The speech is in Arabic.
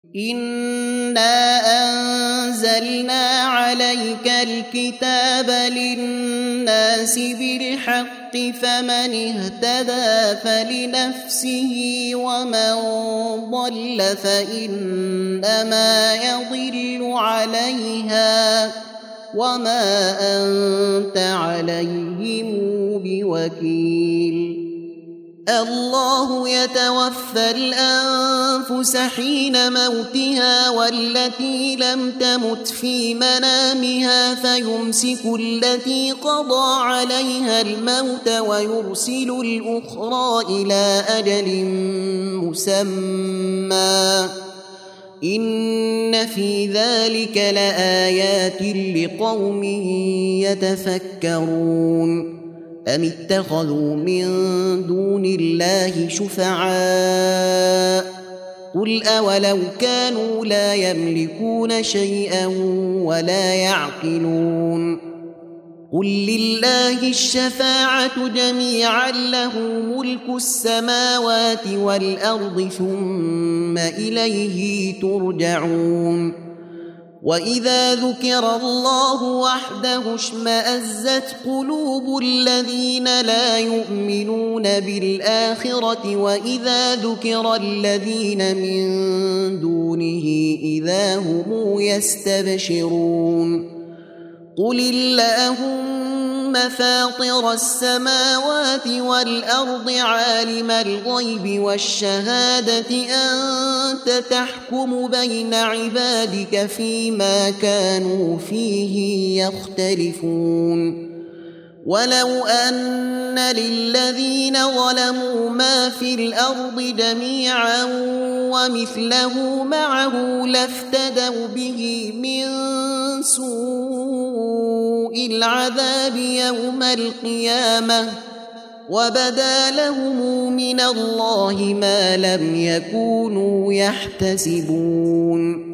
إنا أنزلنا عليك الكتاب للناس بالحق فمن اهتدى فلنفسه ومن ضل فإنما يضل عليها وما أنت عليهم بوكيل. الله يتوفى الأنفس حين موتها والتي لم تمت في منامها فيمسك التي قضى عليها الموت ويرسل الأخرى إلى أجل مسمى إن في ذلك لآيات لقوم يتفكرون. أم اتخذوا من دون الله شفعاء قل أولو كانوا لا يملكون شيئا ولا يعقلون قل لله الشفاعة جميعا له ملك السماوات والأرض ثم إليه ترجعون. وإذا ذكر الله وحده اشمأزت قلوب الذين لا يؤمنون بالآخرة وإذا ذكر الذين من دونه إذا هم يستبشرون. قل اللهم فاطر السماوات والأرض عالم الغيب والشهادة أنت تحكم بين عبادك فيما كانوا فيه يختلفون. ولو أن للذين ظلموا ما في الأرض جميعا ومثله معه لافتدوا به من سوء العذاب يوم القيامة وبدا لهم من الله ما لم يكونوا يحتسبون.